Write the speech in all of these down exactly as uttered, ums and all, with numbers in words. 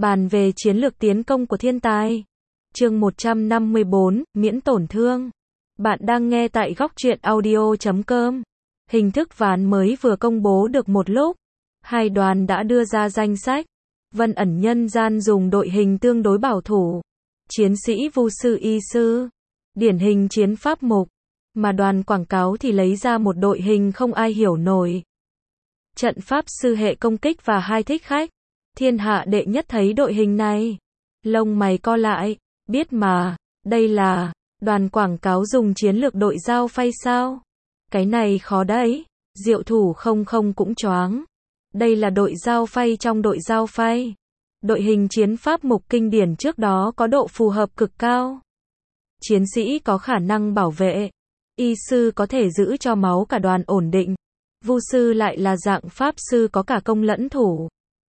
Bàn về chiến lược tiến công của thiên tài. Chương một trăm năm mươi bốn, miễn tổn thương. Bạn đang nghe tại góc truyện audio chấm com. Hình thức ván mới vừa công bố được một lúc. Hai đoàn đã đưa ra danh sách. Vân ẩn nhân gian dùng đội hình tương đối bảo thủ. Chiến sĩ vu sư y sư. Điển hình chiến pháp mục. Mà đoàn quảng cáo thì lấy ra một đội hình không ai hiểu nổi. Trận pháp sư hệ công kích và hai thích khách. Thiên hạ đệ nhất thấy đội hình này. Lông mày co lại. Biết mà, đây là đoàn quảng cáo dùng chiến lược đội dao phay sao? Cái này khó đấy. Diệu thủ không không cũng choáng. Đây là đội dao phay trong đội dao phay. Đội hình chiến pháp mục kinh điển trước đó có độ phù hợp cực cao. Chiến sĩ có khả năng bảo vệ. Y sư có thể giữ cho máu cả đoàn ổn định. Vu sư lại là dạng pháp sư có cả công lẫn thủ.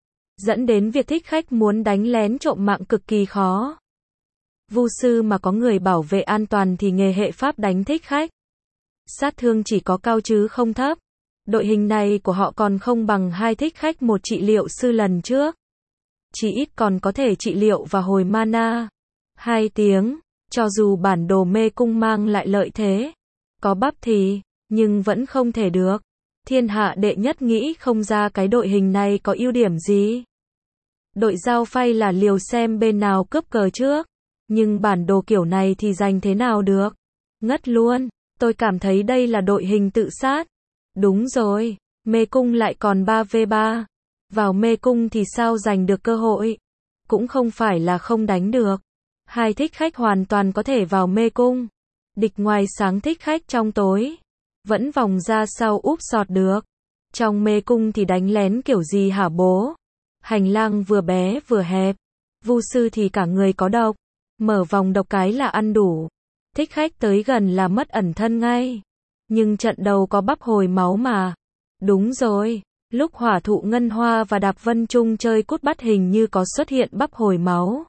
Dẫn đến việc thích khách muốn đánh lén trộm mạng cực kỳ khó. Vu sư mà có người bảo vệ an toàn thì nghề hệ pháp đánh thích khách. Sát thương chỉ có cao chứ không thấp. Đội hình này của họ còn không bằng hai thích khách một trị liệu sư lần trước. Chỉ ít còn có thể trị liệu và hồi mana. Hai tiếng, cho dù bản đồ mê cung mang lại lợi thế. Có bắp thì, nhưng vẫn không thể được. Thiên hạ đệ nhất nghĩ không ra cái đội hình này có ưu điểm gì. Đội dao phay là liều xem bên nào cướp cờ trước. Nhưng bản đồ kiểu này thì giành thế nào được. Ngất luôn, tôi cảm thấy đây là đội hình tự sát. Đúng rồi, mê cung lại còn ba vs ba. Vào mê cung thì sao giành được cơ hội. Cũng không phải là không đánh được. Hai thích khách hoàn toàn có thể vào mê cung. Địch ngoài sáng thích khách trong tối. Vẫn vòng ra sau úp sọt được. Trong mê cung thì đánh lén kiểu gì hả bố? Hành lang vừa bé vừa hẹp. Vu sư thì cả người có độc. Mở vòng độc cái là ăn đủ. Thích khách tới gần là mất ẩn thân ngay. Nhưng trận đầu có bắp hồi máu mà. Đúng rồi, lúc hỏa thụ ngân hoa và đạp vân trung chơi cút bắt hình như có xuất hiện bắp hồi máu.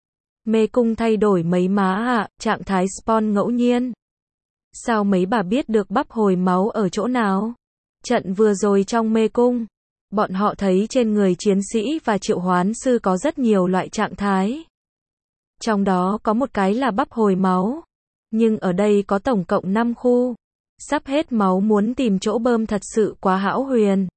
Mê cung thay đổi mấy má ạ, trạng thái spawn ngẫu nhiên. Sao mấy bà biết được bắp hồi máu ở chỗ nào? Trận vừa rồi trong mê cung, bọn họ thấy trên người chiến sĩ và triệu hoán sư có rất nhiều loại trạng thái. Trong đó có một cái là bắp hồi máu. Nhưng ở đây có tổng cộng năm khu. Sắp hết máu muốn tìm chỗ bơm thật sự quá hão huyền.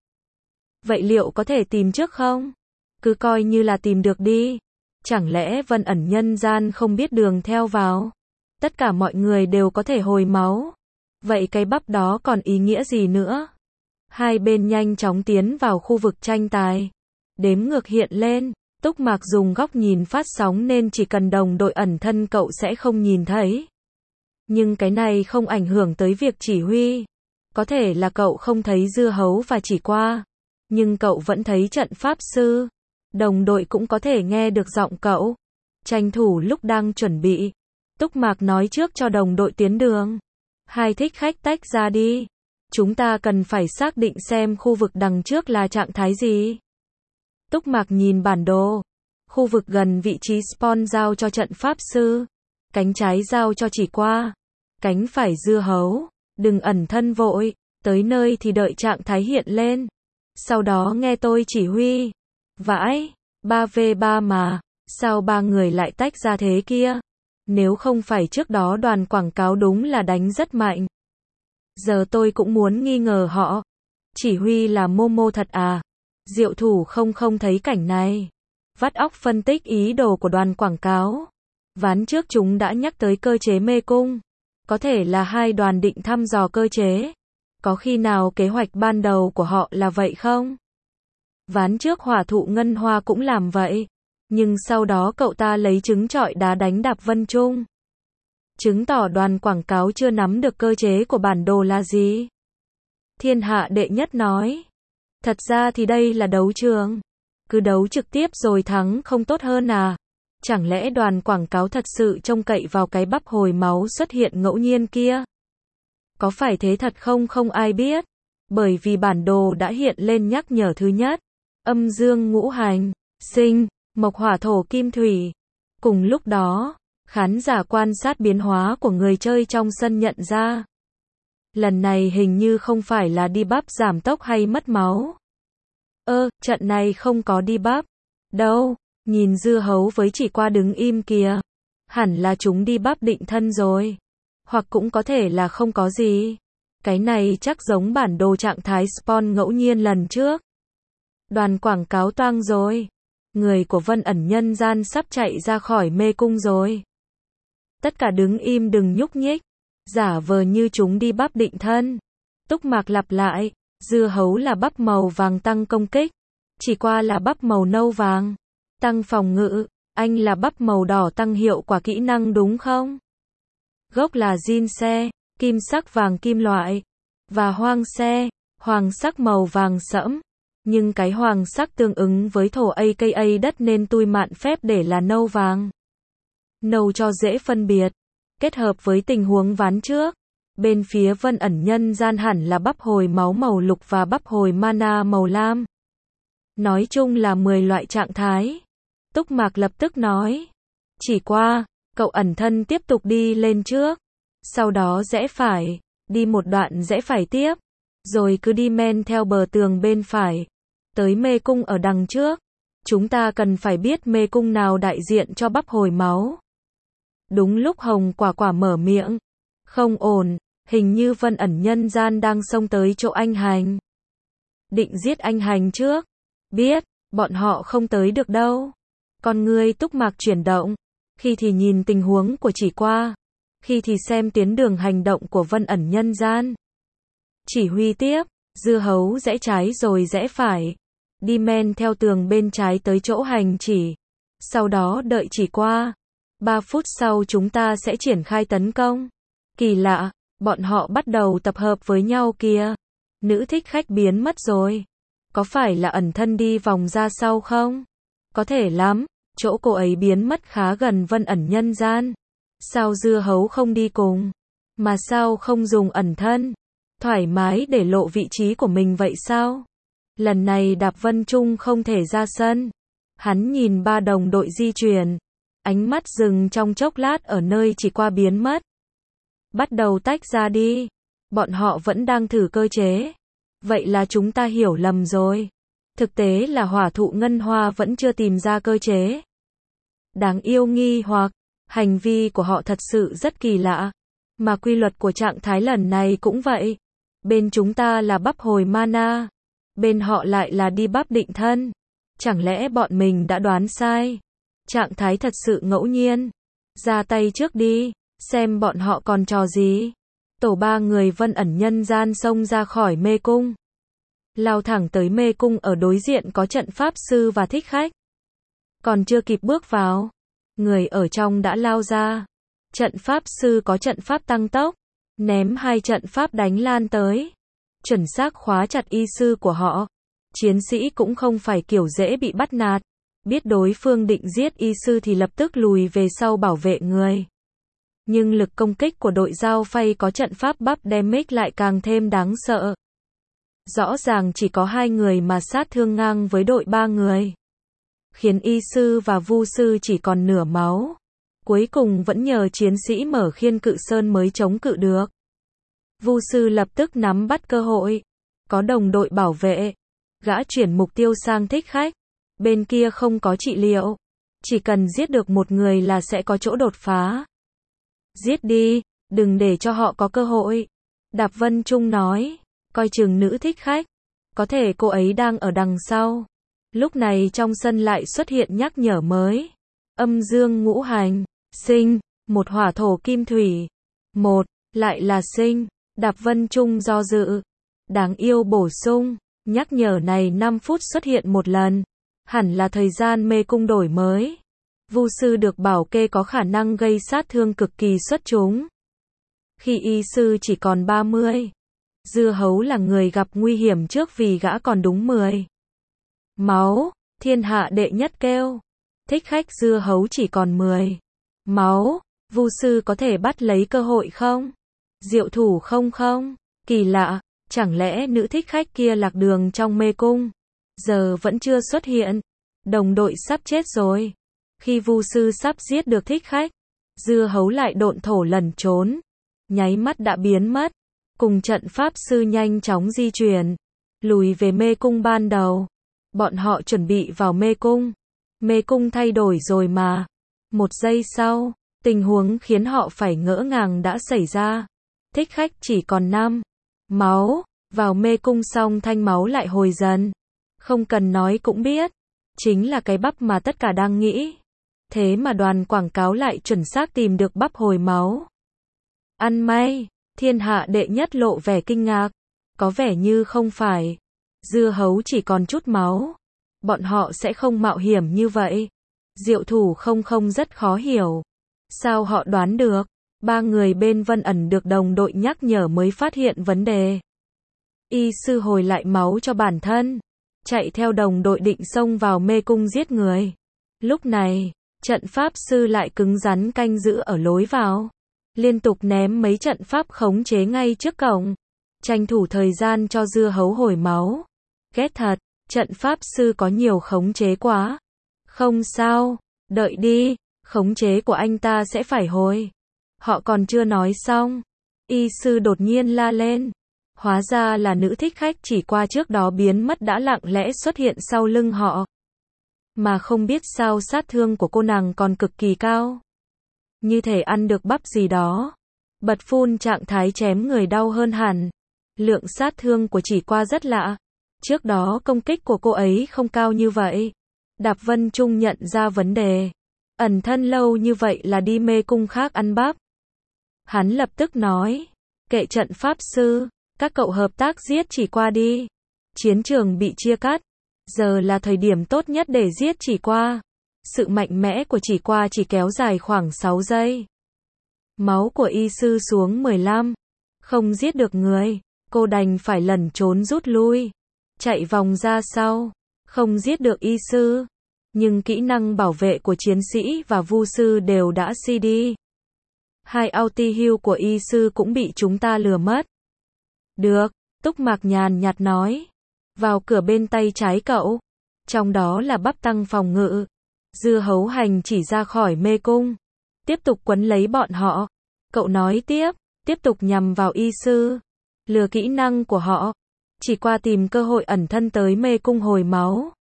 Vậy liệu có thể tìm trước không? Cứ coi như là tìm được đi. Chẳng lẽ Vân ẩn nhân gian không biết đường theo vào? Tất cả mọi người đều có thể hồi máu. Vậy cái bắp đó còn ý nghĩa gì nữa? Hai bên nhanh chóng tiến vào khu vực tranh tài. Đếm ngược hiện lên. Túc Mạc dùng góc nhìn phát sóng nên chỉ cần đồng đội ẩn thân cậu sẽ không nhìn thấy. Nhưng cái này không ảnh hưởng tới việc chỉ huy. Có thể là cậu không thấy dưa hấu và chỉ qua. Nhưng cậu vẫn thấy trận pháp sư. Đồng đội cũng có thể nghe được giọng cậu. Tranh thủ lúc đang chuẩn bị. Túc Mạc nói trước cho đồng đội tiến đường. Hai thích khách tách ra đi. Chúng ta cần phải xác định xem khu vực đằng trước là trạng thái gì. Túc Mạc nhìn bản đồ. Khu vực gần vị trí spawn giao cho trận pháp sư. Cánh trái giao cho chỉ qua. Cánh phải dưa hấu. Đừng ẩn thân vội. Tới nơi thì đợi trạng thái hiện lên. Sau đó nghe tôi chỉ huy. Vãi, ba vs ba mà. Sao ba người lại tách ra thế kia? Nếu không phải trước đó đoàn quảng cáo đúng là đánh rất mạnh. Giờ tôi cũng muốn nghi ngờ họ. Chỉ huy là Momo thật à? Diệu thủ không không thấy cảnh này. Vắt óc phân tích ý đồ của đoàn quảng cáo. Ván trước chúng đã nhắc tới cơ chế mê cung. Có thể là hai đoàn định thăm dò cơ chế. Có khi nào kế hoạch ban đầu của họ là vậy không? Ván trước hỏa thụ ngân hoa cũng làm vậy. Nhưng sau đó cậu ta lấy trứng trọi đá đánh đạp vân trung. Chứng tỏ đoàn quảng cáo chưa nắm được cơ chế của bản đồ là gì. Thiên hạ đệ nhất nói. Thật ra thì đây là đấu trường. Cứ đấu trực tiếp rồi thắng không tốt hơn à? Chẳng lẽ đoàn quảng cáo thật sự trông cậy vào cái bắp hồi máu xuất hiện ngẫu nhiên kia? Có phải thế thật không không ai biết. Bởi vì bản đồ đã hiện lên nhắc nhở thứ nhất. Âm dương ngũ hành, sinh, mộc hỏa thổ kim thủy. Cùng lúc đó, khán giả quan sát biến hóa của người chơi trong sân nhận ra. Lần này hình như không phải là debuff giảm tốc hay mất máu. Ơ, trận này không có debuff. Đâu, Nhìn dưa hấu với chỉ qua đứng im kìa. Hẳn là chúng đi bắp định thân rồi. Hoặc cũng có thể là không có gì. Cái này chắc giống bản đồ trạng thái spawn ngẫu nhiên lần trước. Đoàn quảng cáo toang rồi. Người của Vân ẩn nhân gian sắp chạy ra khỏi mê cung rồi. Tất cả đứng im đừng nhúc nhích. Giả vờ như chúng đi bắp định thân. Túc Mạc lặp lại. Dưa hấu là bắp màu vàng tăng công kích. Chỉ qua là bắp màu nâu vàng. Tăng phòng ngự. Anh là bắp màu đỏ tăng hiệu quả kỹ năng đúng không? Gốc là zin xe. Kim sắc vàng kim loại. Và hoang xe. Hoàng sắc màu vàng sẫm. Nhưng cái hoàng sắc tương ứng với thổ a ca đất nên tui mạn phép để là nâu vàng. Nâu cho dễ phân biệt. Kết hợp với tình huống ván trước. Bên phía Vân ẩn nhân gian hẳn là bắp hồi máu màu lục và bắp hồi mana màu lam. Nói chung là mười loại trạng thái. Túc Mạc lập tức nói. Chỉ qua, cậu ẩn thân tiếp tục đi lên trước. Sau đó rẽ phải, đi một đoạn rẽ phải tiếp. Rồi cứ đi men theo bờ tường bên phải. Tới mê cung ở đằng trước. Chúng ta cần phải biết mê cung nào đại diện cho bắp hồi máu. Đúng lúc Hồng Quả Quả mở miệng. Không ổn, hình như Vân ẩn nhân gian đang xông tới chỗ anh Hành. Định giết anh Hành trước. Biết, bọn họ không tới được đâu. Con ngươi Túc Mạc chuyển động. Khi thì nhìn tình huống của chỉ qua. Khi thì xem tuyến đường hành động của Vân ẩn nhân gian. Chỉ huy tiếp, dưa hấu rẽ trái rồi rẽ phải. Đi men theo tường bên trái tới chỗ hành chỉ. Sau đó đợi chỉ qua. Ba phút sau chúng ta sẽ triển khai tấn công. Kỳ lạ, bọn họ bắt đầu tập hợp với nhau kìa. Nữ thích khách biến mất rồi. Có phải là ẩn thân đi vòng ra sau không? Có thể lắm, chỗ cô ấy biến mất khá gần Vân ẩn nhân gian. Sao dưa hấu không đi cùng? Mà sao không dùng ẩn thân? Thoải mái để lộ vị trí của mình vậy sao? Lần này Đạp Vân Trung không thể ra sân. Hắn nhìn ba đồng đội di chuyển. Ánh mắt dừng trong chốc lát ở nơi chỉ qua biến mất. Bắt đầu tách ra đi. Bọn họ vẫn đang thử cơ chế. Vậy là chúng ta hiểu lầm rồi. Thực tế là hỏa thụ ngân hoa vẫn chưa tìm ra cơ chế. Đáng yêu nghi hoặc, hành vi của họ thật sự rất kỳ lạ. Mà quy luật của trạng thái lần này cũng vậy. Bên chúng ta là bắp hồi mana. Bên họ lại là đi bắp định thân. Chẳng lẽ bọn mình đã đoán sai? Trạng thái thật sự ngẫu nhiên. Ra tay trước đi, xem bọn họ còn trò gì. Tổ ba người Vân ẩn nhân gian xông ra khỏi mê cung. Lao thẳng tới mê cung ở đối diện có trận pháp sư và thích khách. Còn chưa kịp bước vào. Người ở trong đã lao ra. Trận pháp sư có trận pháp tăng tốc. Ném hai trận pháp đánh lan tới. Chuẩn xác khóa chặt y sư của họ. Chiến sĩ cũng không phải kiểu dễ bị bắt nạt. Biết đối phương định giết y sư thì lập tức lùi về sau bảo vệ người. Nhưng lực công kích của đội giao phay có trận pháp bắp damage lại càng thêm đáng sợ. Rõ ràng chỉ có hai người mà sát thương ngang với đội ba người. Khiến y sư và vu sư chỉ còn nửa máu. Cuối cùng vẫn nhờ chiến sĩ mở khiên cự sơn mới chống cự được. Vu sư lập tức nắm bắt cơ hội. Có đồng đội bảo vệ. Gã chuyển mục tiêu sang thích khách. Bên kia không có trị liệu. Chỉ cần giết được một người là sẽ có chỗ đột phá. Giết đi, đừng để cho họ có cơ hội. Đạp Vân Trung nói. Coi chừng nữ thích khách. Có thể cô ấy đang ở đằng sau. Lúc này trong sân lại xuất hiện nhắc nhở mới. Âm dương ngũ hành. Sinh. Một hỏa thổ kim thủy. Một. Lại là sinh. Đạp Vân Trung do dự. Đáng yêu bổ sung. Nhắc nhở này năm phút xuất hiện một lần. Hẳn là thời gian mê cung đổi mới. Vu sư được bảo kê có khả năng gây sát thương cực kỳ xuất chúng. Khi y sư chỉ còn ba mươi. Dưa hấu là người gặp nguy hiểm trước vì gã còn đúng mười. Máu, thiên hạ đệ nhất kêu. Thích khách dưa hấu chỉ còn mười. Máu, vu sư có thể bắt lấy cơ hội không? Diệu thủ không không? Kỳ lạ, chẳng lẽ nữ thích khách kia lạc đường trong mê cung? Giờ vẫn chưa xuất hiện. Đồng đội sắp chết rồi. Khi vu sư sắp giết được thích khách, dưa hấu lại độn thổ lẩn trốn. Nháy mắt đã biến mất. Cùng trận pháp sư nhanh chóng di chuyển. Lùi về mê cung ban đầu. Bọn họ chuẩn bị vào mê cung. Mê cung thay đổi rồi mà. Một giây sau, tình huống khiến họ phải ngỡ ngàng đã xảy ra. Thích khách chỉ còn năm máu, vào mê cung xong thanh máu lại hồi dần. Không cần nói cũng biết, chính là cái bắp mà tất cả đang nghĩ. Thế mà đoàn quảng cáo lại chuẩn xác tìm được bắp hồi máu. Ăn may, thiên hạ đệ nhất lộ vẻ kinh ngạc. Có vẻ như không phải. Dưa hấu chỉ còn chút máu. Bọn họ sẽ không mạo hiểm như vậy. Diệu thủ không không rất khó hiểu. Sao họ đoán được? Ba người bên Vân ẩn được đồng đội nhắc nhở mới phát hiện vấn đề. Y sư hồi lại máu cho bản thân. Chạy theo đồng đội định xông vào mê cung giết người. Lúc này, trận pháp sư lại cứng rắn canh giữ ở lối vào. Liên tục ném mấy trận pháp khống chế ngay trước cổng. Tranh thủ thời gian cho dưa hấu hồi máu. Ghét thật, trận pháp sư có nhiều khống chế quá. Không sao, đợi đi, khống chế của anh ta sẽ phải hồi. Họ còn chưa nói xong. Y sư đột nhiên la lên. Hóa ra là nữ thích khách chỉ qua trước đó biến mất đã lặng lẽ xuất hiện sau lưng họ. Mà không biết sao sát thương của cô nàng còn cực kỳ cao. Như thể ăn được bắp gì đó. Bật phun trạng thái chém người đau hơn hẳn. Lượng sát thương của chỉ qua rất lạ. Trước đó công kích của cô ấy không cao như vậy. Đạp Vân Trung nhận ra vấn đề. Ẩn thân lâu như vậy là đi mê cung khác ăn bắp. Hắn lập tức nói. Kệ trận pháp sư, các cậu hợp tác giết chỉ qua đi. Chiến trường bị chia cắt. Giờ là thời điểm tốt nhất để giết chỉ qua. Sự mạnh mẽ của chỉ qua chỉ kéo dài khoảng sáu giây. Máu của y sư xuống mười lăm. Không giết được người, cô đành phải lẩn trốn rút lui. Chạy vòng ra sau. Không giết được y sư. Nhưng kỹ năng bảo vệ của chiến sĩ và vu sư đều đã xê đê. Hai auto heal của y sư cũng bị chúng ta lừa mất. Được, Túc Mạc nhàn nhạt nói. Vào cửa bên tay trái cậu. Trong đó là bắp tăng phòng ngự. Dưa hấu hành chỉ ra khỏi mê cung. Tiếp tục quấn lấy bọn họ. Cậu nói tiếp, tiếp tục nhằm vào y sư. Lừa kỹ năng của họ. Chỉ qua tìm cơ hội ẩn thân tới mê cung hồi máu.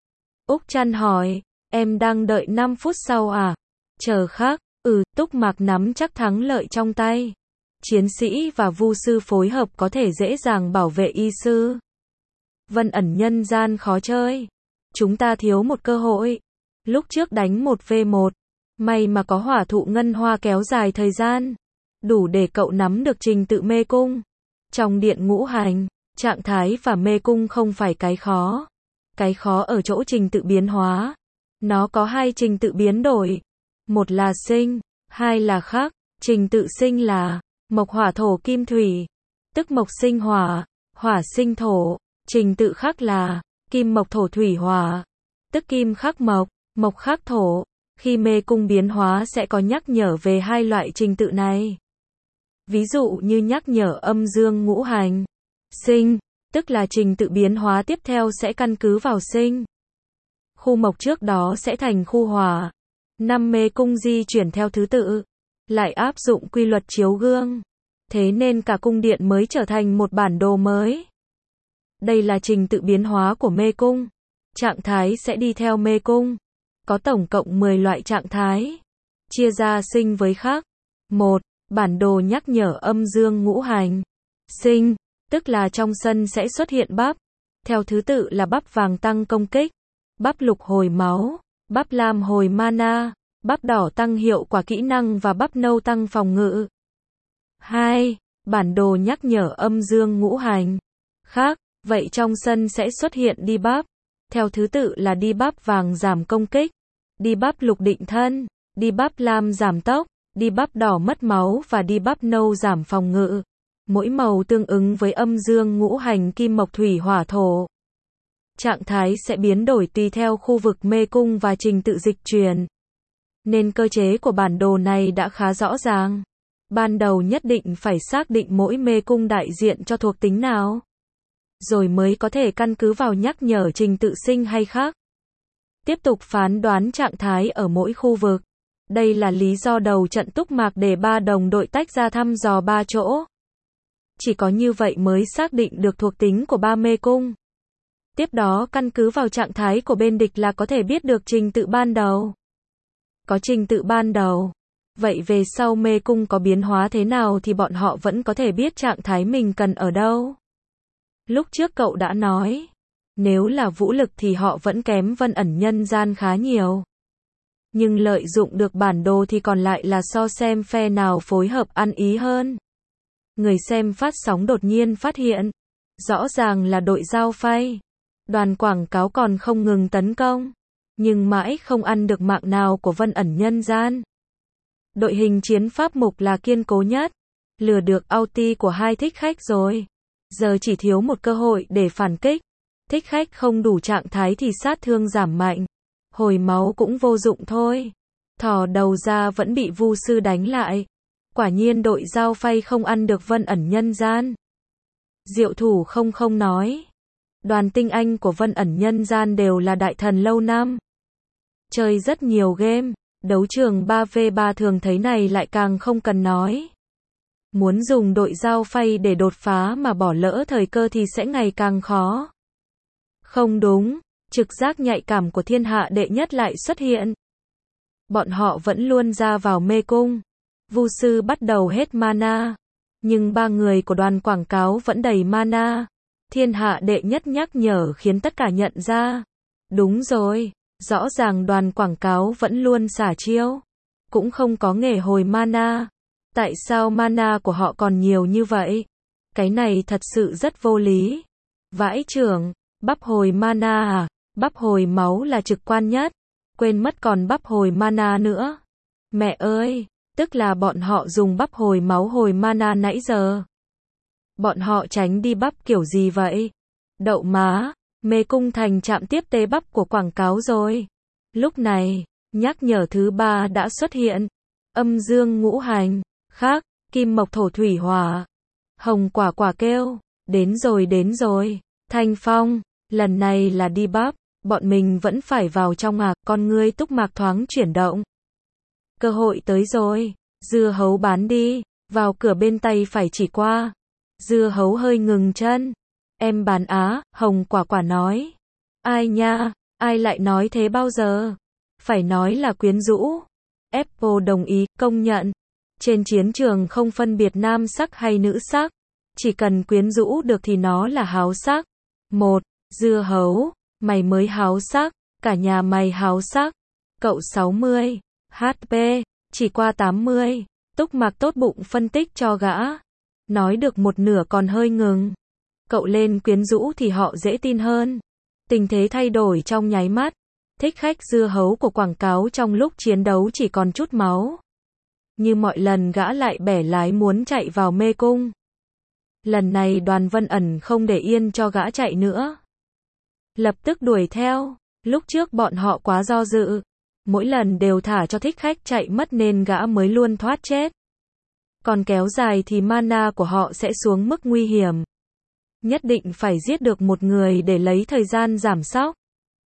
Úc Trăn hỏi, em đang đợi năm phút sau à? Chờ khác, ừ, Túc Mạc nắm chắc thắng lợi trong tay. Chiến sĩ và vu sư phối hợp có thể dễ dàng bảo vệ y sư. Vân ẩn nhân gian khó chơi. Chúng ta thiếu một cơ hội. Lúc trước đánh một vs một. May mà có hỏa thụ ngân hoa kéo dài thời gian. Đủ để cậu nắm được trình tự mê cung. Trong điện ngũ hành, trạng thái và mê cung không phải cái khó. Cái khó ở chỗ trình tự biến hóa. Nó có hai trình tự biến đổi. Một là sinh, hai là khắc. Trình tự sinh là mộc hỏa thổ kim thủy. Tức mộc sinh hỏa, hỏa sinh thổ. Trình tự khắc là kim mộc thổ thủy hỏa. Tức kim khắc mộc, mộc khắc thổ. Khi mê cung biến hóa sẽ có nhắc nhở về hai loại trình tự này. Ví dụ như nhắc nhở âm dương ngũ hành. Sinh, tức là trình tự biến hóa tiếp theo sẽ căn cứ vào sinh. Khu mộc trước đó sẽ thành khu hỏa. Năm mê cung di chuyển theo thứ tự. Lại áp dụng quy luật chiếu gương. Thế nên cả cung điện mới trở thành một bản đồ mới. Đây là trình tự biến hóa của mê cung. Trạng thái sẽ đi theo mê cung. Có tổng cộng mười loại trạng thái. Chia ra sinh với khắc. một. Bản đồ nhắc nhở âm dương ngũ hành. Sinh, tức là trong sân sẽ xuất hiện bắp. Theo thứ tự là bắp vàng tăng công kích. Bắp lục hồi máu. Bắp lam hồi mana. Bắp đỏ tăng hiệu quả kỹ năng và bắp nâu tăng phòng ngự. hai. Bản đồ nhắc nhở âm dương ngũ hành. Khác, vậy trong sân sẽ xuất hiện đi bắp. Theo thứ tự là đi bắp vàng giảm công kích. Đi bắp lục định thân. Đi bắp lam giảm tốc. Đi bắp đỏ mất máu và đi bắp nâu giảm phòng ngự. Mỗi màu tương ứng với âm dương ngũ hành kim mộc thủy hỏa thổ. Trạng thái sẽ biến đổi tùy theo khu vực mê cung và trình tự dịch chuyển. Nên cơ chế của bản đồ này đã khá rõ ràng. Ban đầu nhất định phải xác định mỗi mê cung đại diện cho thuộc tính nào. Rồi mới có thể căn cứ vào nhắc nhở trình tự sinh hay khác. Tiếp tục phán đoán trạng thái ở mỗi khu vực. Đây là lý do đầu trận Túc Mạc để ba đồng đội tách ra thăm dò ba chỗ. Chỉ có như vậy mới xác định được thuộc tính của ba mê cung. Tiếp đó căn cứ vào trạng thái của bên địch là có thể biết được trình tự ban đầu. Có trình tự ban đầu. Vậy về sau mê cung có biến hóa thế nào thì bọn họ vẫn có thể biết trạng thái mình cần ở đâu. Lúc trước cậu đã nói, nếu là vũ lực thì họ vẫn kém Vân ẩn nhân gian khá nhiều. Nhưng lợi dụng được bản đồ thì còn lại là so xem phe nào phối hợp ăn ý hơn. Người xem phát sóng đột nhiên phát hiện, rõ ràng là đội Giao Phay. Đoàn quảng cáo còn không ngừng tấn công, nhưng mãi không ăn được mạng nào của Vân ẩn nhân gian. Đội hình chiến pháp mục là kiên cố nhất, lừa được ulti của hai thích khách rồi. Giờ chỉ thiếu một cơ hội để phản kích. Thích khách không đủ trạng thái thì sát thương giảm mạnh. Hồi máu cũng vô dụng thôi. Thò đầu ra vẫn bị Vu sư đánh lại. Quả nhiên đội Giao Phay không ăn được Vân ẩn nhân gian. Diệu thủ không không nói. Đoàn tinh anh của Vân ẩn nhân gian đều là đại thần lâu năm. Chơi rất nhiều game. Đấu trường ba vs ba thường thấy này lại càng không cần nói. Muốn dùng đội Giao Phay để đột phá mà bỏ lỡ thời cơ thì sẽ ngày càng khó. Không đúng, trực giác nhạy cảm của thiên hạ đệ nhất lại xuất hiện. Bọn họ vẫn luôn ra vào mê cung. Vu sư bắt đầu hết mana. Nhưng ba người của đoàn quảng cáo vẫn đầy mana. Thiên hạ đệ nhất nhắc nhở khiến tất cả nhận ra. Đúng rồi, rõ ràng đoàn quảng cáo vẫn luôn xả chiêu. Cũng không có nghề hồi mana. Tại sao mana của họ còn nhiều như vậy? Cái này thật sự rất vô lý. Vãi chưởng, bắp hồi mana à? Bắp hồi máu là trực quan nhất. Quên mất còn bắp hồi mana nữa. Mẹ ơi, tức là bọn họ dùng bắp hồi máu hồi mana nãy giờ. Bọn họ tránh đi bắp kiểu gì vậy? Đậu má, mê cung thành trạm tiếp tế bắp của quảng cáo rồi. Lúc này, nhắc nhở thứ ba đã xuất hiện. Âm dương ngũ hành, khác, kim mộc thổ thủy hỏa. Hồng quả quả kêu, đến rồi đến rồi. Thanh Phong, lần này là đi bắp, bọn mình vẫn phải vào trong à, con ngươi Túc Mạc thoáng chuyển động. Cơ hội tới rồi, dưa hấu bán đi, vào cửa bên tay phải chỉ qua. Dưa hấu hơi ngừng chân. Em bán á, Hồng quả quả nói. Ai nha, ai lại nói thế bao giờ? Phải nói là quyến rũ. Apple đồng ý, công nhận. Trên chiến trường không phân biệt nam sắc hay nữ sắc. Chỉ cần quyến rũ được thì nó là háo sắc. Một, dưa hấu, mày mới háo sắc, cả nhà mày háo sắc. Cậu sáu mươi, hát pê, chỉ qua tám mươi. Túc Mạc tốt bụng phân tích cho gã. Nói được một nửa còn hơi ngừng. Cậu lên quyến rũ thì họ dễ tin hơn. Tình thế thay đổi trong nháy mắt. Thích khách dưa hấu của quảng cáo trong lúc chiến đấu chỉ còn chút máu. Như mọi lần gã lại bẻ lái muốn chạy vào mê cung. Lần này đoàn Vân ẩn không để yên cho gã chạy nữa. Lập tức đuổi theo. Lúc trước bọn họ quá do dự. Mỗi lần đều thả cho thích khách chạy mất nên gã mới luôn thoát chết. Còn kéo dài thì mana của họ sẽ xuống mức nguy hiểm. Nhất định phải giết được một người để lấy thời gian giảm sóc.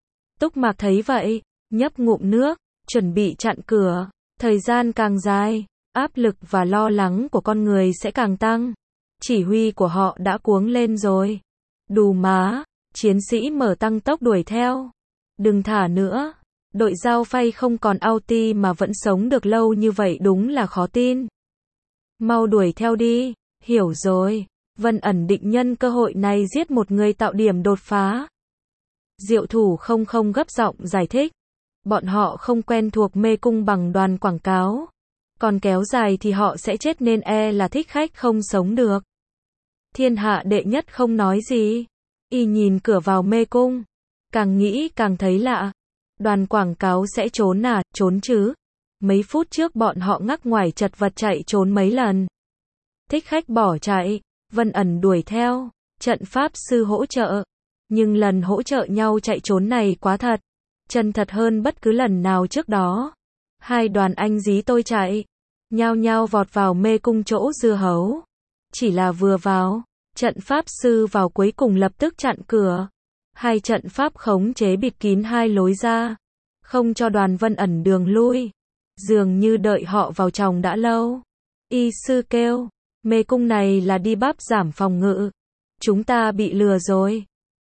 Túc Mạc thấy vậy, nhấp ngụm nước, chuẩn bị chặn cửa. Thời gian càng dài, áp lực và lo lắng của con người sẽ càng tăng. Chỉ huy của họ đã cuống lên rồi. Đù má, chiến sĩ mở tăng tốc đuổi theo. Đừng thả nữa. Đội Giao Phay không còn ulti mà vẫn sống được lâu như vậy đúng là khó tin. Mau đuổi theo đi. Hiểu rồi. Vân ẩn định nhân cơ hội này giết một người tạo điểm đột phá. Diệu thủ không không gấp giọng giải thích. Bọn họ không quen thuộc mê cung bằng đoàn quảng cáo. Còn kéo dài thì họ sẽ chết nên e là thích khách không sống được. Thiên hạ đệ nhất không nói gì. Y nhìn cửa vào mê cung. Càng nghĩ càng thấy lạ. Đoàn quảng cáo sẽ trốn à, trốn chứ. Mấy phút trước bọn họ ngắc ngoài chật vật chạy trốn mấy lần. Thích khách bỏ chạy. Vân ẩn đuổi theo. Trận pháp sư hỗ trợ. Nhưng lần hỗ trợ nhau chạy trốn này quá thật. Chân thật hơn bất cứ lần nào trước đó. Hai đoàn anh dí tôi chạy. Nhao nhao vọt vào mê cung chỗ dưa hấu. Chỉ là vừa vào. Trận pháp sư vào cuối cùng lập tức chặn cửa. Hai trận pháp khống chế bịt kín hai lối ra. Không cho đoàn Vân ẩn đường lui. Dường như đợi họ vào trong đã lâu. Y sư kêu. Mê cung này là đi bắp giảm phòng ngự. Chúng ta bị lừa rồi.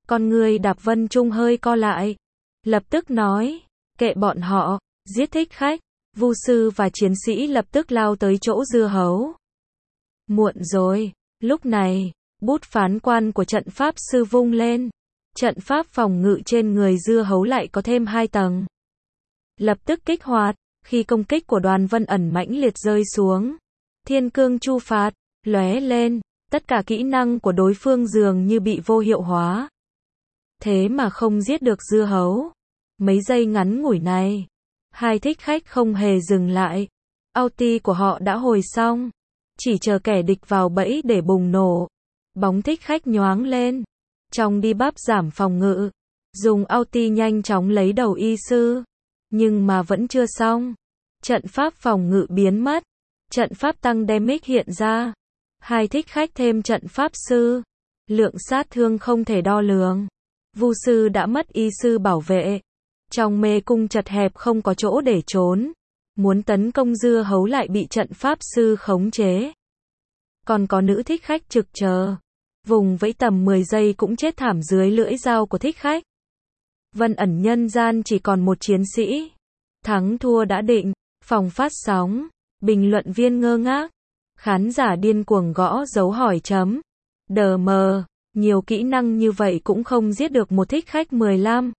Con người Đạp Vân Trung hơi co lại. Lập tức nói, kệ bọn họ, giết thích khách. Vu sư và chiến sĩ lập tức lao tới chỗ dưa hấu. Muộn rồi. Lúc này, bút phán quan của trận pháp sư vung lên. Trận pháp phòng ngự trên người dưa hấu lại có thêm hai tầng. Lập tức kích hoạt, khi công kích của Đoàn Vân Ẩn mãnh liệt rơi xuống. Thiên cương chu phạt, lóe lên, tất cả kỹ năng của đối phương dường như bị vô hiệu hóa. Thế mà không giết được dưa hấu. Mấy giây ngắn ngủi này, hai thích khách không hề dừng lại. Ulti của họ đã hồi xong, chỉ chờ kẻ địch vào bẫy để bùng nổ. Bóng thích khách nhoáng lên, trong đi bắp giảm phòng ngự, dùng ulti nhanh chóng lấy đầu y sư. Nhưng mà vẫn chưa xong. Trận pháp phòng ngự biến mất, trận pháp tăng damage hiện ra. Hai thích khách thêm trận pháp sư, lượng sát thương không thể đo lường. Vu sư đã mất y sư bảo vệ. Trong mê cung chật hẹp không có chỗ để trốn. Muốn tấn công dưa hấu lại bị trận pháp sư khống chế. Còn có nữ thích khách trực chờ. Vùng vẫy tầm mười giây cũng chết thảm dưới lưỡi dao của thích khách. Vân Ẩn nhân gian chỉ còn một chiến sĩ. Thắng thua đã định. Phòng phát sóng. Bình luận viên ngơ ngác. Khán giả điên cuồng gõ dấu hỏi chấm. Đờ mờ. Nhiều kỹ năng như vậy cũng không giết được một thích khách mười lăm.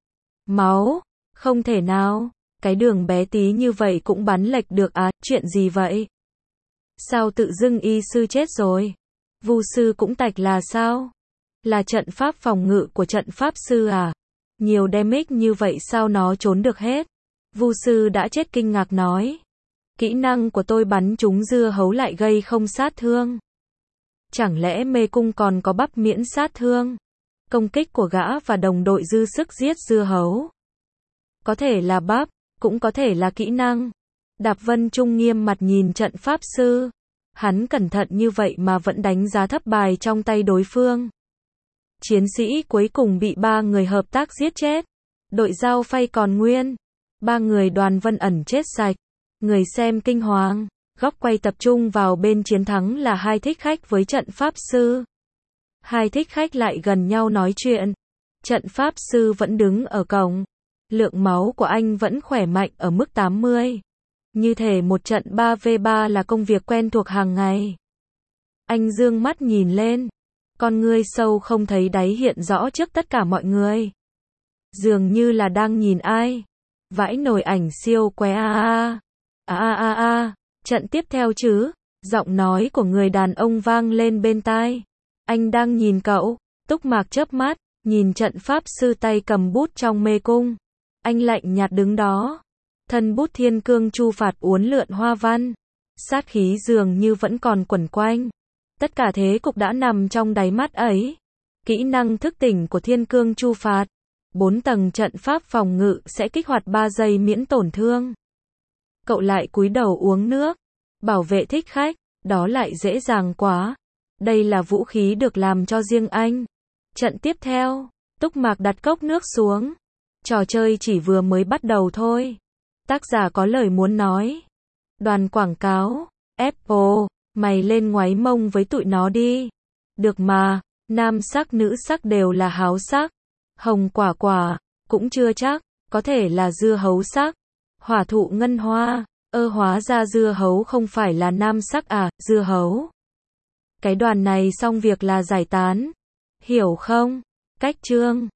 Máu. Không thể nào. Cái đường bé tí như vậy cũng bắn lệch được à, chuyện gì vậy? Sao tự dưng y sư chết rồi? Vu sư cũng tạch là sao? Là trận pháp phòng ngự của trận pháp sư à? Nhiều damage như vậy sao nó trốn được hết? Vu sư đã chết kinh ngạc nói. Kỹ năng của tôi bắn trúng dưa hấu lại gây không sát thương. Chẳng lẽ mê cung còn có bắp miễn sát thương? Công kích của gã và đồng đội dư sức giết dưa hấu. Có thể là bắp, cũng có thể là kỹ năng. Đạp Vân Trung nghiêm mặt nhìn trận pháp sư. Hắn cẩn thận như vậy mà vẫn đánh giá thấp bài trong tay đối phương. Chiến sĩ cuối cùng bị ba người hợp tác giết chết. Đội Dao Phay còn nguyên. Ba người Đoàn Vân Ẩn chết sạch. Người xem kinh hoàng. Góc quay tập trung vào bên chiến thắng là hai thích khách với trận pháp sư. Hai thích khách lại gần nhau nói chuyện. Trận pháp sư vẫn đứng ở cổng. Lượng máu của anh vẫn khỏe mạnh ở mức tám mươi. Như thể một trận ba vs ba là công việc quen thuộc hàng ngày. Anh dương mắt nhìn lên. Con ngươi sâu không thấy đáy hiện rõ trước tất cả mọi người. Dường như là đang nhìn ai. Vãi nồi ảnh siêu que a a. A a a a. Trận tiếp theo chứ. Giọng nói của người đàn ông vang lên bên tai. Anh đang nhìn cậu. Túc Mạc chớp mắt, nhìn trận pháp sư tay cầm bút trong mê cung. Anh lạnh nhạt đứng đó. Thân bút thiên cương chu phạt uốn lượn hoa văn. Sát khí dường như vẫn còn quẩn quanh. Tất cả thế cục đã nằm trong đáy mắt ấy. Kỹ năng thức tỉnh của thiên cương chu phạt. Bốn tầng trận pháp phòng ngự sẽ kích hoạt ba giây miễn tổn thương. Cậu lại cúi đầu uống nước. Bảo vệ thích khách, đó lại dễ dàng quá. Đây là vũ khí được làm cho riêng anh. Trận tiếp theo, Túc Mạc đặt cốc nước xuống. Trò chơi chỉ vừa mới bắt đầu thôi. Tác giả có lời muốn nói. Đoàn quảng cáo, Apple, mày lên ngoáy mông với tụi nó đi. Được mà, nam sắc nữ sắc đều là háo sắc. Hồng quả quả, cũng chưa chắc, có thể là dưa hấu sắc. Hỏa thụ ngân hoa, ơ hóa ra dưa hấu không phải là nam sắc à, dưa hấu. Cái đoàn này xong việc là giải tán. Hiểu không? Cách chương.